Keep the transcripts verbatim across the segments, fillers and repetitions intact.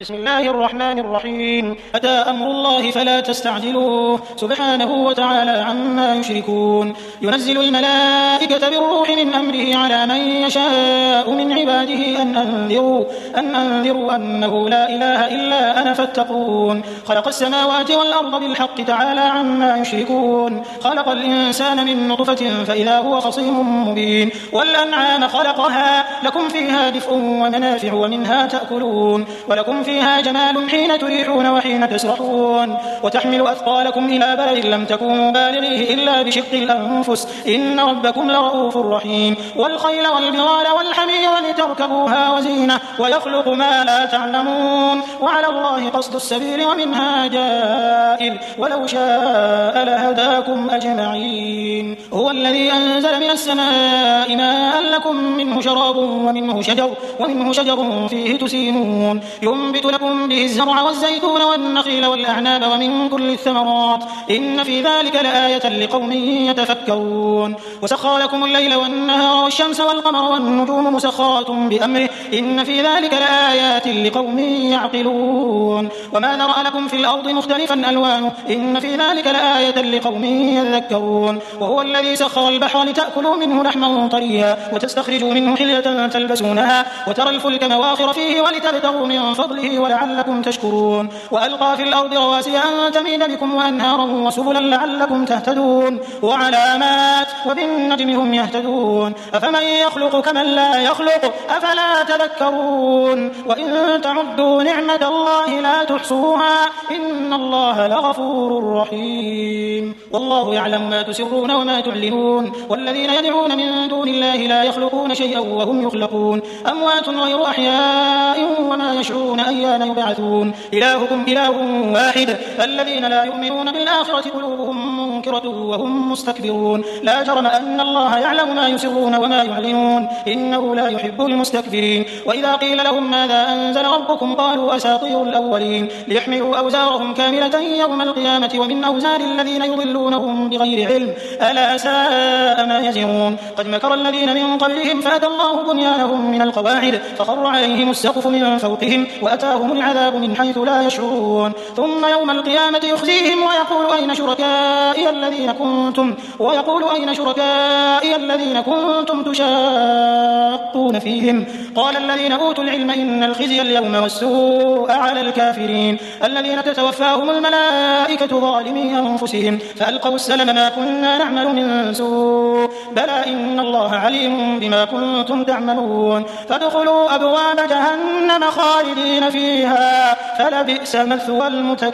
بسم الله الرحمن الرحيم. أتى أمر الله فلا تستعجلوه سبحانه وتعالى عما يشركون. ينزل الملائكة بالروح من أمره على من يشاء من عباده أن أنذروا, أن أنذروا أنه لا إله إلا أنا فاتقون. خلق السماوات والأرض بالحق تعالى عما يشركون. خلق الإنسان من نطفة فإذا هو خصيم مبين. والأنعام خلقها لكم فيها دفء ومنافع ومنها تأكلون ولكم فيها جمال حين تريحون وحين تسرحون. وتحمل أثقالكم إلى بلد لم تكونوا بالغيه إلا بشق الأنفس إن ربكم لرؤوف رحيم. والخيل والبغال والحمير ولتركبوها وزينة ويخلق ما لا تعلمون وعلى الله قصد السبيل ومنها جائر ولو شاء لهداكم أجمعين. هو الذي أنزل من السماء ماء لكم منه شراب ومنه شجر, ومنه شجر فيه تسيمون ينبت لكم به الزرع والزيتون والنخيل والأعناب ومن كل الثمرات إن في ذلك لآية لقوم يتفكرون. وسخر لكم الليل والنهار والشمس والقمر والنجوم مسخرات بأمره إن في ذلك لآيات لقوم يعقلون. وما ذرأ لكم في الأرض مختلفا ألوانه إن في ذلك لآية لقوم يذكرون. وهو الذي سخر البحر لتأكلوا منه لحما طريا وتستخرجوا منه حلية تلبسونها وترى الفلك مواخر فيه ولتبتغوا من فضله ولعلكم تشكرون. وألقى في الأرض رواسي أن تميد بكم وأنهارا وسبلا لعلكم تهتدون وعلامات وبالنجم هم يهتدون. أفمن يخلق كمن لا يخلق أفلا تذكرون. وإن تعدوا نعمة الله لا تحصوها إن الله لغفور رحيم. والله يعلم ما تسرون وما تعلنون. والذين يدعون من دون الله لا يخلقون شيئا وهم يخلقون أموات غير أحياء وما يشعرون أيان يبعثون. إلهكم إله واحد. الذين لا يؤمنون بالآخرة قلوبهم منكرة وهم مستكبرون. لا جرم أن الله يعلم ما يسرون وما يعلنون إنه لا يحب المستكبرين. وإذا قيل لهم ماذا أنزل ربكم قالوا أساطير الأولين ليحملوا أوزارهم كاملة يوم القيامة ومن أوزار الذين يضلونهم بغير علم ألا ساء ما يزرون. قد مكر الذين من قبلهم فأتى الله بنيانهم من القواعد فخر عليهم السقف من فوقهم وأتاهم العذاب من حيث لا يشعرون. ثم يوم القيامة يخزيهم ويقول أين شركائي الذين كنتم ويقول أين شركائي الذين كنتم تشاقون فيهم قال الذين أوتوا العلم إن الخزي اليوم والسوء على الكافرين الذين تتوفاهم الملائكة ظالمي أنفسهم فألقوا السلم ما كنا نعمل من سوء بلى إن الله عليم بما كنتم تعملون. فادخلوا أبواب جهنم خالدين فيها فلبئس مثوى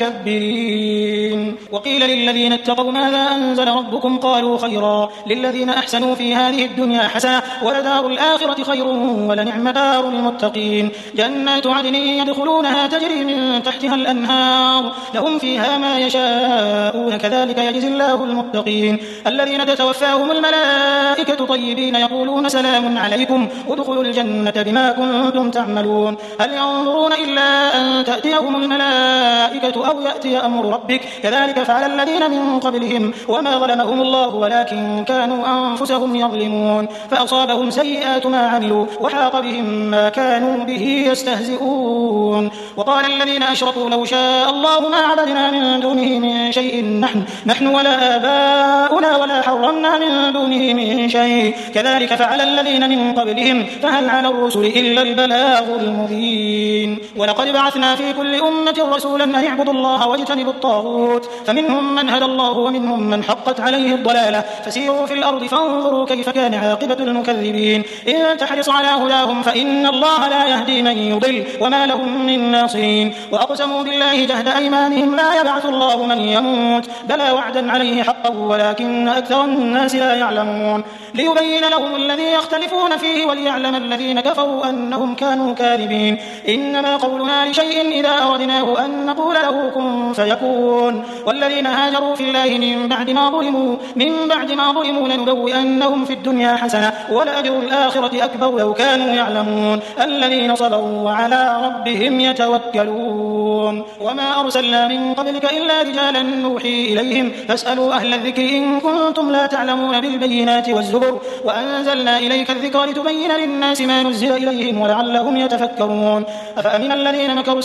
المتكبرين. وقيل للذين اتقوا ماذا أنزل ربكم قالوا خيرا للذين أحسنوا في هذه الدنيا حسنة ولدار الآخرة خير ولنعم دار المتقين. جنات عدن يدخلونها تجري من تحتها الأنهار لهم فيها ما يشاءون كذلك يجزي الله المتقين. الذين تتوفاهم الملائكة طيبين يقولون سلام عليكم ادخلوا الجنة بما كنتم تعملون. هل ينظرون إلا أن تأتيهم الملائكة أو يأتي أمر ربك كذلك فعل الذين من قبلهم وما ظلمهم الله ولكن كانوا أنفسهم يظلمون. فأصابهم سيئات ما عملوا وحاق بهم ما كانوا به يستهزئون. وقال الذين أشركوا لو شاء الله ما عبدنا من دونه من شيء نحن, نحن ولا آباؤنا ولا حرمنا من دونه من شيء كذلك فعل الذين من قبلهم فهل على الرسل إلا البلاغ المبين. ولقد بعثنا في كل أمة رسولا أن اعبدوا الله واجتنبوا الطاغوت فمنهم من هدى الله ومنهم من حقت عليه الضلالة فسيروا في الأرض فانظروا كيف كان عاقبة المكذبين. إن تحرص على هداهم فإن الله لا يهدي من يضل وما لهم من ناصرين. وأقسموا بالله جهد أيمانهم لا يبعث الله من يموت بلى وعدا عليه حقا ولكن أكثر الناس لا يعلمون. ليبين لهم الذي يختلفون فيه وليعلم الذين كفروا أنهم كانوا كاذبين. إنما قولنا لشيء إذا أردناه أن نقول له كن فيكون. والذين هاجروا في الله من بعد ما ظلموا من بعد ما ظلموا لنبوئنهم في الدنيا حسنة ولأجر الآخرة أكبر لو كانوا يعلمون. الذين صبروا وعلى ربهم يتوكلون. وما أرسلنا من قبلك إلا رجالا نوحي إليهم فاسألوا أهل الذكر إن كنتم لا تعلمون بالبينات والزبر وأنزلنا إليك الذكر لتبين للناس ما نزل إليهم ولعلهم يتفكرون. أفأمن الذين مكروا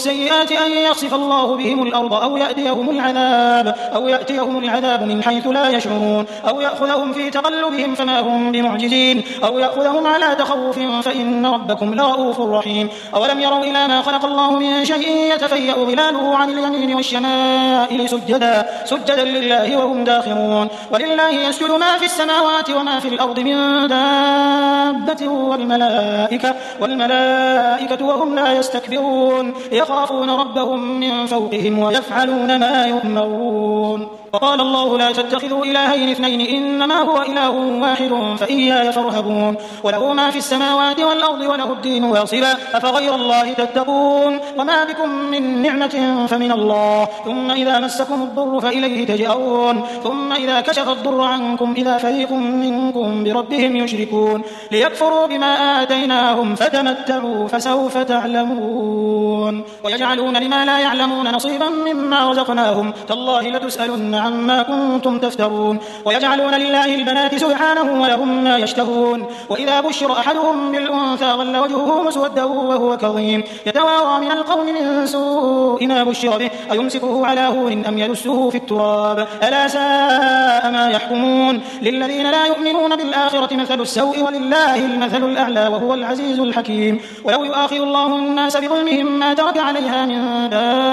السيئات أن يخسف الله بهم الأرض أو يأتيهم العذاب أو يأتيهم العذاب من حيث لا يشعرون أو يأخذهم في تقلبهم فما هم بمعجزين أو يأخذهم على تخوف فإن ربكم لرؤوف رحيم. أولم يروا إلى ما خلق الله من شيء يتفيأ ظلاله عن اليمين والشمائل سجدا سجدا لله وهم داخرون. ولله يسجد ما في السماوات وما في الأرض من دابة والملائكة والملائكة وهم لا يستكبرون يخافون ربهم من فوقهم ويفعلون ما يؤمرون. وقال الله لا تتخذوا إلهين اثنين إنما هو إله واحد فإياي فارهبون. وله ما في السماوات والأرض وله الدين واصبا أفغير الله تتقون. وما بكم من نعمة فمن الله ثم إذا مسكم الضر فإليه تجأرون ثم إذا كشف الضر عنكم إذا فريق منكم بربهم يشركون ليكفروا بما آتيناهم فتمتعوا فسوف تعلمون. ويجعلون لما لا يعلمون نصيبا مما رزقناهم تالله لتسألن عما كنتم تفترون. ويجعلون لله البنات سبحانه ولهم ما يشتهون. وإذا بشر أحدهم بالأنثى ظل وجهه مسودا وهو كظيم يتوارى من القوم من سوء ما بشر به أيمسكه على هون أم يدسه في التراب ألا ساء ما يحكمون. للذين لا يؤمنون بالآخرة مثل السوء ولله المثل الأعلى وهو العزيز الحكيم. ولو يؤاخذ الله الناس بظلمهم ما ترك عليها من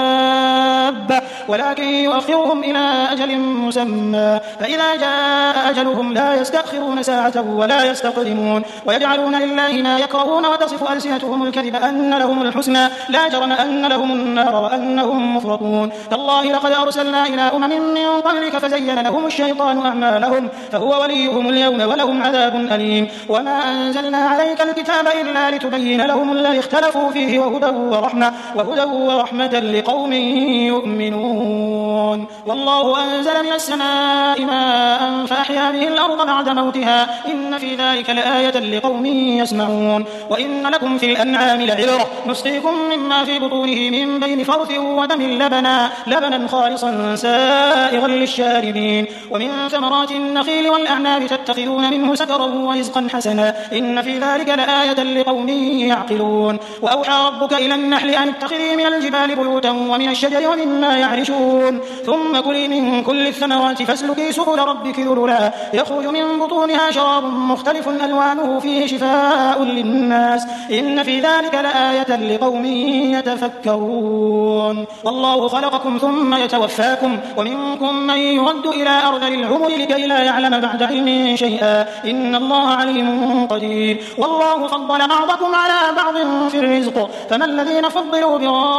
دابة ولكن يؤخرهم إلى أجل مسمى فإذا جاء أجلهم لا يستأخرون ساعة ولا يستقدمون. ويجعلون لله ما يكرهون وتصف ألسنتهم الكذب أن لهم الحسنى لا جرم أن لهم النار وأنهم مفرطون. تالله لقد أرسلنا إلى أمم من قبلك فزين لهم الشيطان أعمالهم فهو وليهم اليوم ولهم عذاب أليم. وما أنزلنا عليك الكتاب إلا لتبين لهم الذي اختلفوا فيه وهدى ورحمة, وهدى ورحمة لقوم يؤمنون. والله أنزل من السماء ماء فأحيا به الأرض بعد موتها إن في ذلك لآية لقوم يسمعون. وإن لكم في الأنعام لعبرة نسقيكم مما في بطونه من بين فرث ودم لبنا لبنا خالصا سائغا للشاربين. ومن ثمرات النخيل والأعناب تتخذون منه سكرا ورزقا حسنا إن في ذلك لآية لقوم يعقلون. وأوحى ربك إلى النحل أن اتخذي من الجبال بيوتا ومن الشجر ومما يعرشون ثم كلي من كل الثمرات فاسلكي سبل ربك ذللا يخرج من بطونها شراب مختلف ألوانه فيه شفاء للناس إن في ذلك لآية لقوم يتفكرون. والله خلقكم ثم يتوفاكم ومنكم من يرد إلى أرذل العمر لكي لا يعلم بعد علم شيئا إن الله عليم قدير. والله فضل بعضكم على بعض في الرزق فما الذين فضلوا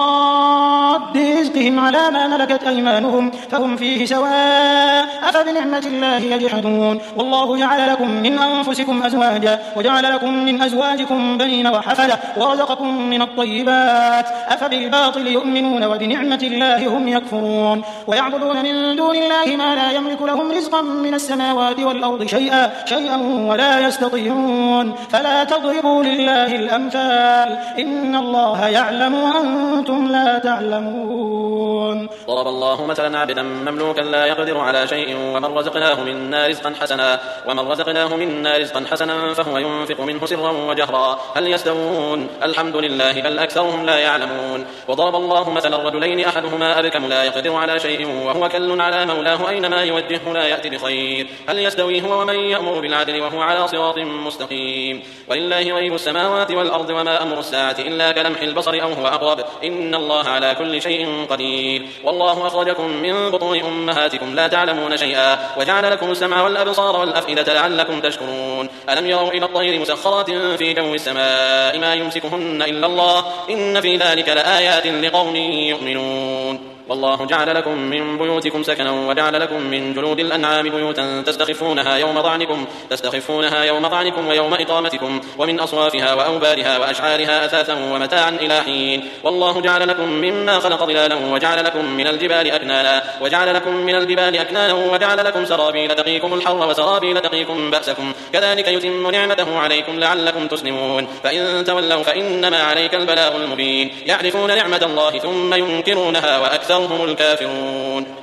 براد رزقهم على ما ملكت أيمانهم فهم فيه سواء أفبنعمة الله يجحدون. والله جعل لكم من أنفسكم أزواجا وجعل لكم من أزواجكم بنين وحفدة ورزقكم من الطيبات أفبالباطل يؤمنون وبنعمة الله هم يكفرون. ويعبدون من دون الله ما لا يملك لهم رزقا من السماوات والأرض شيئا شيئا ولا يستطيعون فلا تضربوا لله الأمثال إن الله يعلم وأنتم لا تعلمون. ضرب الله مثلا عبدا مملوكا لا يقدر على شيء ومن رزقناه منا رزقا حسنا ومن رزقناه منا رزقا حسنا فهو ينفق منه سرا وجهرا هل يستوون الحمد لله بل أكثرهم لا يعلمون. وضرب الله مثلا الرجلين أحدهما أبكم لا يقدر على شيء وهو كل على مولاه أينما يوجهه لا يأتي بخير هل يستوي هو ومن يأمر بالعدل وهو على صراط مستقيم. ولله غيب السماوات والأرض وما أمر الساعة إلا كلمح البصر أو هو أقرب إن الله على كل شيء قدير. والله أخرجكم من بطون أمهاتكم لا تعلمون شيئا وجعل لكم السمع والأبصار والأفئدة لعلكم تشكرون. ألم يروا إلى الطير مسخرات في جو السماء ما يمسكهن إلا الله إن في ذلك لآيات لقوم يؤمنون. والله جعل لكم من بيوتكم سكنا وجعل لكم من جلود الأنعام بيوتا تستخفونها يوم ضعنكم تستخفونها يوم ضعنكم ويوم إقامتكم ومن أصوافها وأوبارها وأشعارها أثاثا ومتاعا إلى حين. والله جعل لكم مما خلق ظلالا وجعل لكم من الجبال أكنانا وجعل لكم من الجبال أكنانا وجعل لكم سرابيل تقيكم الحر وسرابيل تقيكم بأسكم كذلك يتم نعمته عليكم لعلكم تسلمون. فإن تولوا فإنما عليك البلاغ المبين. يعرفون نعمة الله ثم ينكرونها وأكثر هم الكافرون.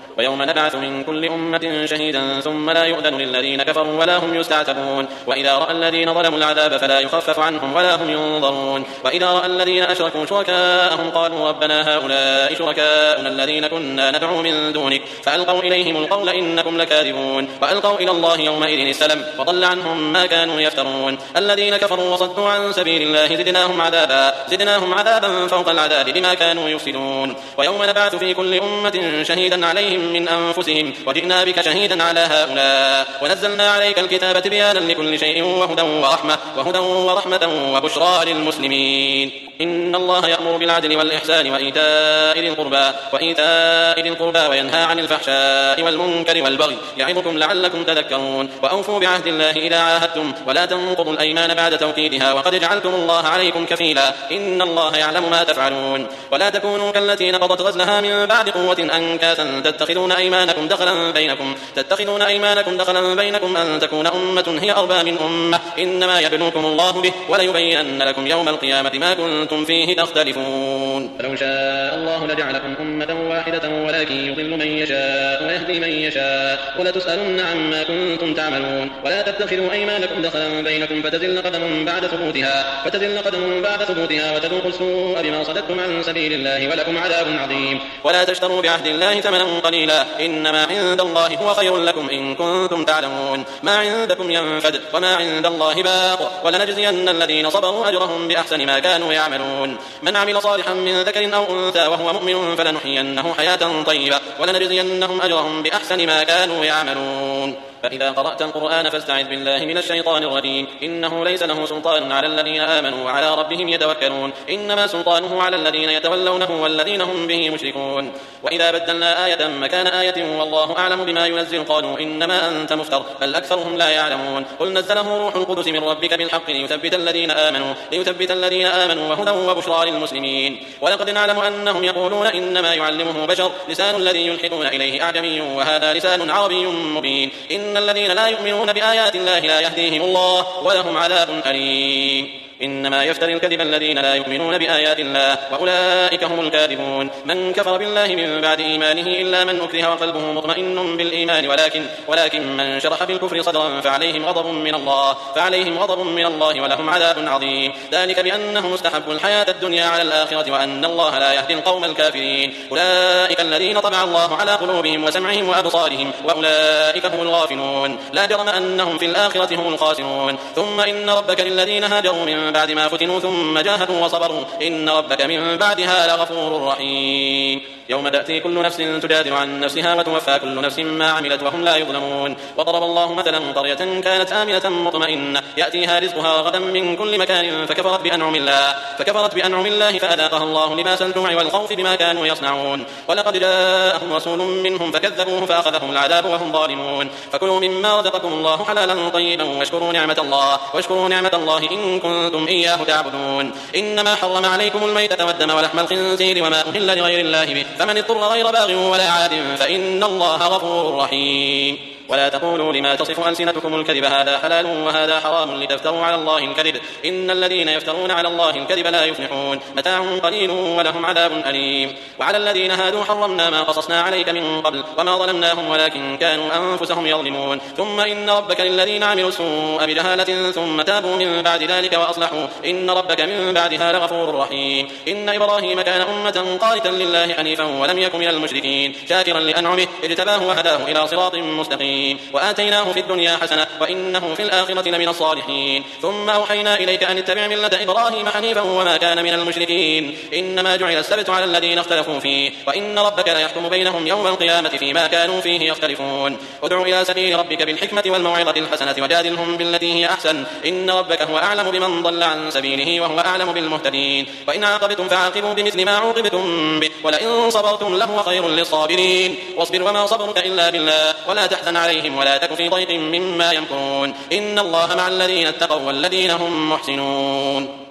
ويوم نبعث من كل أمة شهيدا ثم لا يؤذن للذين كفروا ولا هم يستعتبون وإذا رأى الذين ظلموا العذاب فلا يخفف عنهم ولا هم ينظرون وإذا رأى الذين أشركوا شركاءهم قالوا ربنا هؤلاء شركاؤنا الذين كنا ندعو من دونك فألقوا إليهم القول إنكم لكاذبون وألقوا إلى الله يومئذ السلم وضل عنهم ما كانوا يفترون الذين كفروا وصدوا عن سبيل الله زدناهم عذابا زدناهم عذابا فوق العذاب بما كانوا يفسدون ويوم نبعث في كل أمة شهيدا عليهم من أنفسهم وجئنا بك شهيدا على هؤلاء ونزلنا عليك الكتاب بيانا لكل شيء وهدى ورحمة وهدى ورحمة وبشرى للمسلمين إن الله يأمر بالعدل والإحسان وإيتاء ذي القربى وإيتاء ذي القربى وينهى عن الفحشاء والمنكر والبغي يعظكم لعلكم تذكرون وأوفوا بعهد الله إذا عاهدتم ولا تنقضوا الأيمان بعد توكيدها وقد جعلتم الله عليكم كفيلا إن الله يعلم ما تفعلون ولا تكونوا كالتي نقضت غزلها من بعد قوة أنكاثا تتخذون أيمانكم دخلا بينكم تتخذون أيمانكم دخلا بينكم أن تكون أمة هي أربى من أمة إنما يبلوكم الله به وليبينن لكم يوم القيامة ما كنتم فيه تختلفون لو شاء الله لجعلكم أمة واحدة ولكن يضل من يشاء ويهدي من يشاء ولتسألن عما كنتم تعملون ولا تتخذوا أيمانكم دخلا بينكم فتزل قدم بعد ثبوتها فتزل قدم بعد ثبوتها وتذوقوا السوء بما صددتم عن سبيل الله ولكم عذاب عظيم ولا تشتروا بعهد الله ثمنا قليلا إنما عند الله هو خير لكم إن كنتم تعلمون ما عندكم ينفد وما عند الله باق ولنجزين الذين صبروا أجرهم بأحسن ما كانوا يعملون من عمل صالحا من ذكر أو أنثى وهو مؤمن فلنحيينه حياة طيبة ولنجزينهم أجرهم بأحسن ما كانوا يعملون فإذا قرأت القرآن فاستعذ بالله من الشيطان الرجيم إنه ليس له سلطان على الذين آمنوا وعلى ربهم يتوكلون إنما سلطانه على الذين يتولونه والذين هم به مشركون وإذا بدلنا آية مكان آية والله أعلم بما ينزل قالوا إنما أنت مفتر بل أكثرهم لا يعلمون قل نزله روح القدس من ربك بالحق ليثبت الذين آمنوا ليثبت الذين آمنوا وهدى وبشرى للمسلمين ولقد نعلم أنهم يقولون إنما يعلمه بشر لسان الذي يلحقون إليه أعجمي وهذا لسان عربي مبين إن الذين لا يؤمنون بآيات الله لا يهديهم الله ولهم عذاب أليم إنما يفتري الكذب الذين لا يؤمنون بآيات الله وأولئك هم الكاذبون من كفر بالله من بعد إيمانه إلا من أكره وقلبه مطمئن بالإيمان ولكن ولكن من شرح بالكفر صدرا فعليهم غضب من الله فعليهم غضب من الله ولهم عذاب عظيم ذلك بأنهم استحبوا الحياة الدنيا على الآخرة وأن الله لا يهدي القوم الكافرين أولئك الذين طبع الله على قلوبهم وسمعهم وأبصارهم وأولئك هم الغافلون لا جرم أنهم في الآخرة هم الخاسرون ثم إن ربك للذين هاجروا من بعد ما فتنوا ثم جاهدوا وصبروا إن ربك من بعدها لغفور رحيم يوم تأتي كل نفس تجادل عن نفسها وتوفى كل نفس ما عملت وهم لا يظلمون وضرب الله مثلا قرية كانت آمنة مطمئنة يأتيها رزقها رغدا من كل مكان فكفرت بأنعم الله فكفرت بأنعم الله فأذاقها الله لباس الجوع والخوف بما كانوا يصنعون ولقد جاءهم رسول منهم فكذبوه فأخذهم العذاب وهم ظالمون فكلوا مما رزقكم الله حلالا طيبا واشكروا نعمة الله واشكروا نعمة الله إن كنتم إياه تعبدون إنما حرم عليكم الميتة والدم ولحم الخنزير وما أهل لغير الله به فمن اضطر غير باغ ولا عاد فإن الله غفور رحيم ولا تقولوا لما تصف ألسنتكم الكذب هذا حلال وهذا حرام لتفتروا على الله الكذب إن الذين يفترون على الله الكذب لا يفلحون متاع قليل ولهم عذاب أليم وعلى الذين هادوا حرمنا ما قصصنا عليك من قبل وما ظلمناهم ولكن كانوا أنفسهم يظلمون ثم إن ربك للذين عملوا السوء بجهالة ثم تابوا من بعد ذلك وأصلحوا إن ربك من بعدها لغفور رحيم إن إبراهيم كان أمة قانتا لله حنيفا ولم يكن من المشركين شاكرا لأنعمه اجتباه وهداه إلى صراط مستقيم وآتيناه في الدنيا حسنة وإنه في الآخرة لمن الصالحين ثم أوحينا إليك أن اتبع ملة إبراهيم حنيفا وما كان من المشركين إنما جعل السبت على الذين اختلفوا فيه وإن ربك لا يحكم بينهم يوم القيامة فيما كانوا فيه يختلفون ادع إلى سبيل ربك بالحكمة والموعظة الحسنة وجادلهم بالتي هي أحسن إن ربك هو أعلم بمن ضل عن سبيله وهو أعلم بالمهتدين وإن عاقبتم فعاقبوا بمثل ما عوقبتم به ولئن صبرتم لهو خير للصابرين واصبر وما صبرك إلا بالله ولا تحزن عليهم ولا تك في ضيق مما يمكرون إن الله مع الذين اتقوا والذين هم محسنون